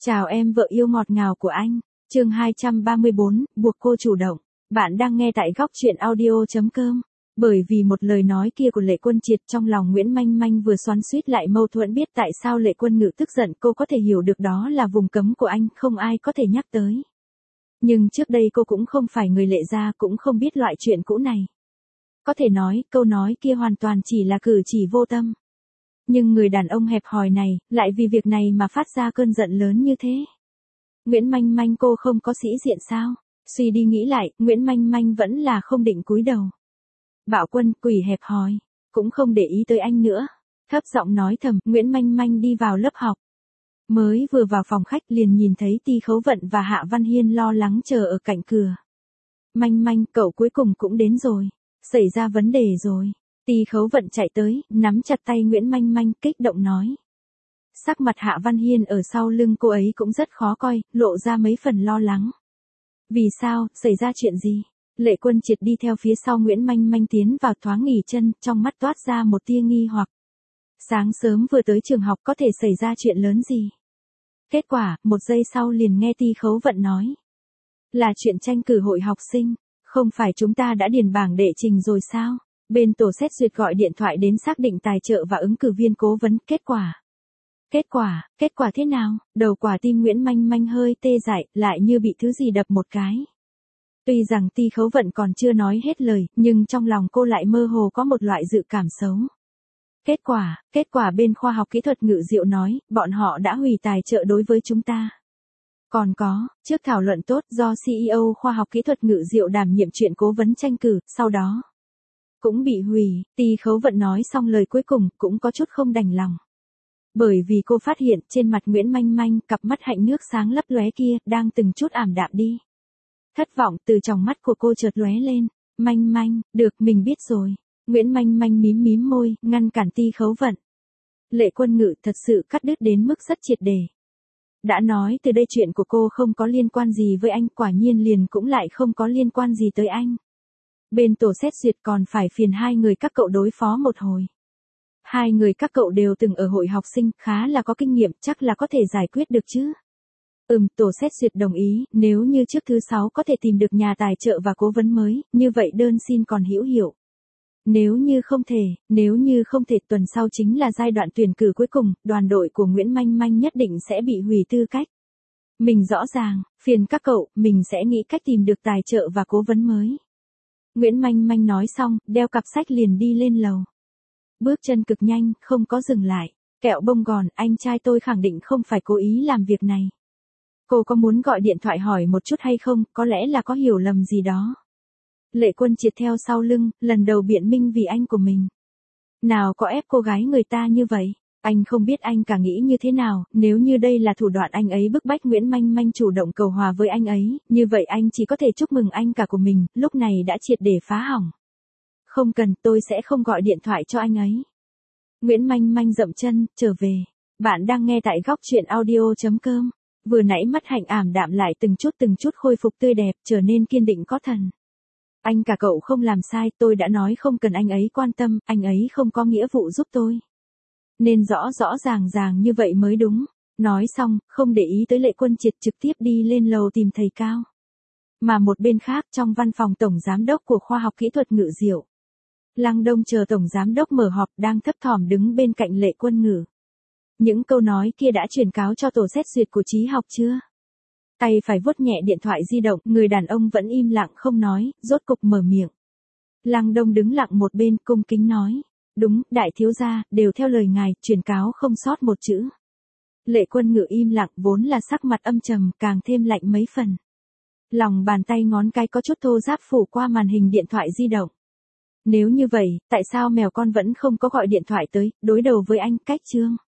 Chào em vợ yêu ngọt ngào của anh. Chương 234, buộc cô chủ động. Bạn đang nghe tại góc truyện audio.com. Bởi vì một lời nói kia của Lệ Quân Triệt, trong lòng Nguyễn Manh Manh vừa xoắn xuýt lại mâu thuẫn, biết tại sao Lệ Quân Ngự tức giận, cô có thể hiểu được đó là vùng cấm của anh, không ai có thể nhắc tới. Nhưng trước đây cô cũng không phải người Lệ gia, cũng không biết loại chuyện cũ này. Có thể nói, câu nói kia hoàn toàn chỉ là cử chỉ vô tâm. Nhưng người đàn ông hẹp hòi này, lại vì việc này mà phát ra cơn giận lớn như thế. Nguyễn Manh Manh, cô không có sĩ diện sao? Suy đi nghĩ lại, Nguyễn Manh Manh vẫn là không định cúi đầu. Bảo Quân, quỷ hẹp hòi, cũng không để ý tới anh nữa. Thấp giọng nói thầm, Nguyễn Manh Manh đi vào lớp học. Mới vừa vào phòng khách liền nhìn thấy Ti Khấu Vận và Hạ Văn Hiên lo lắng chờ ở cạnh cửa. Manh Manh, cậu cuối cùng cũng đến rồi. Xảy ra vấn đề rồi. Ti Khấu Vận chạy tới, nắm chặt tay Nguyễn Manh Manh, kích động nói. Sắc mặt Hạ Văn Hiên ở sau lưng cô ấy cũng rất khó coi, lộ ra mấy phần lo lắng. Vì sao, xảy ra chuyện gì? Lệ Quân Triệt đi theo phía sau Nguyễn Manh Manh tiến vào, thoáng nghỉ chân, trong mắt toát ra một tia nghi hoặc. Sáng sớm vừa tới trường học, có thể xảy ra chuyện lớn gì? Kết quả, một giây sau liền nghe Ti Khấu Vận nói. Là chuyện tranh cử hội học sinh, không phải chúng ta đã điền bảng đệ trình rồi sao? Bên tổ xét duyệt gọi điện thoại đến xác định tài trợ và ứng cử viên cố vấn. Kết quả thế nào? Đầu quả tim Nguyễn Manh Manh hơi tê dại, lại như bị thứ gì đập một cái. Tuy rằng Ti Khấu Vận còn chưa nói hết lời, nhưng trong lòng cô lại mơ hồ có một loại dự cảm xấu. Kết quả bên khoa học kỹ thuật Ngự Diệu nói, bọn họ đã hủy tài trợ đối với chúng ta. Còn có, trước thảo luận tốt do CEO khoa học kỹ thuật Ngự Diệu đảm nhiệm chuyện cố vấn tranh cử, sau đó cũng bị hủy. Ti Khấu Vận nói xong lời cuối cùng, cũng có chút không đành lòng. Bởi vì cô phát hiện trên mặt Nguyễn Manh Manh, cặp mắt hạnh nước sáng lấp lóe kia, đang từng chút ảm đạm đi. Thất vọng từ trong mắt của cô chợt lóe lên. Manh Manh, được, mình biết rồi. Nguyễn Manh Manh mím môi, ngăn cản Ti Khấu Vận. Lệ Quân Ngự thật sự cắt đứt đến mức rất triệt để. Đã nói từ đây chuyện của cô không có liên quan gì với anh, quả nhiên liền cũng lại không có liên quan gì tới anh. Bên tổ xét duyệt còn phải phiền hai người các cậu đối phó một hồi. Hai người các cậu đều từng ở hội học sinh, khá là có kinh nghiệm, chắc là có thể giải quyết được chứ. Tổ xét duyệt đồng ý, nếu như trước thứ 6 có thể tìm được nhà tài trợ và cố vấn mới, như vậy đơn xin còn hữu hiệu. Nếu như không thể tuần sau chính là giai đoạn tuyển cử cuối cùng, đoàn đội của Nguyễn Manh Manh nhất định sẽ bị hủy tư cách. Mình rõ ràng, phiền các cậu, mình sẽ nghĩ cách tìm được tài trợ và cố vấn mới. Nguyễn Manh Manh nói xong, đeo cặp sách liền đi lên lầu. Bước chân cực nhanh, không có dừng lại. Kẹo bông gòn, anh trai tôi khẳng định không phải cố ý làm việc này. Cô có muốn gọi điện thoại hỏi một chút hay không, có lẽ là có hiểu lầm gì đó. Lệ Quân Triệt theo sau lưng, lần đầu biện minh vì anh của mình. Nào có ép cô gái người ta như vậy. Anh không biết anh cả nghĩ như thế nào, nếu như đây là thủ đoạn anh ấy bức bách Nguyễn Manh Manh chủ động cầu hòa với anh ấy, như vậy anh chỉ có thể chúc mừng anh cả của mình, lúc này đã triệt để phá hỏng. Không cần, tôi sẽ không gọi điện thoại cho anh ấy. Nguyễn Manh Manh dậm chân, trở về. Bạn đang nghe tại góc truyện audio.com. Vừa nãy mắt hạnh ảm đạm lại từng chút khôi phục tươi đẹp, trở nên kiên định có thần. Anh cả cậu không làm sai, tôi đã nói không cần anh ấy quan tâm, anh ấy không có nghĩa vụ giúp tôi. Nên rõ ràng như vậy mới đúng. Nói xong, không để ý tới Lệ Quân Triệt, trực tiếp đi lên lầu tìm thầy Cao. Mà một bên khác, trong văn phòng tổng giám đốc của khoa học kỹ thuật Ngự Diệu, Lăng Đông chờ tổng giám đốc mở họp, đang thấp thỏm đứng bên cạnh Lệ Quân Ngự. Những câu nói kia đã truyền cáo cho tổ xét duyệt của trí học chưa? Tay phải vuốt nhẹ điện thoại di động, người đàn ông vẫn im lặng không nói, rốt cục mở miệng. Lăng Đông đứng lặng một bên, cung kính nói. Đúng, đại thiếu gia, đều theo lời ngài, truyền cáo không sót một chữ. Lệ Quân Ngự im lặng, vốn là sắc mặt âm trầm, càng thêm lạnh mấy phần. Lòng bàn tay ngón cái có chút thô ráp phủ qua màn hình điện thoại di động. Nếu như vậy, tại sao mèo con vẫn không có gọi điện thoại tới, đối đầu với anh, cách chương?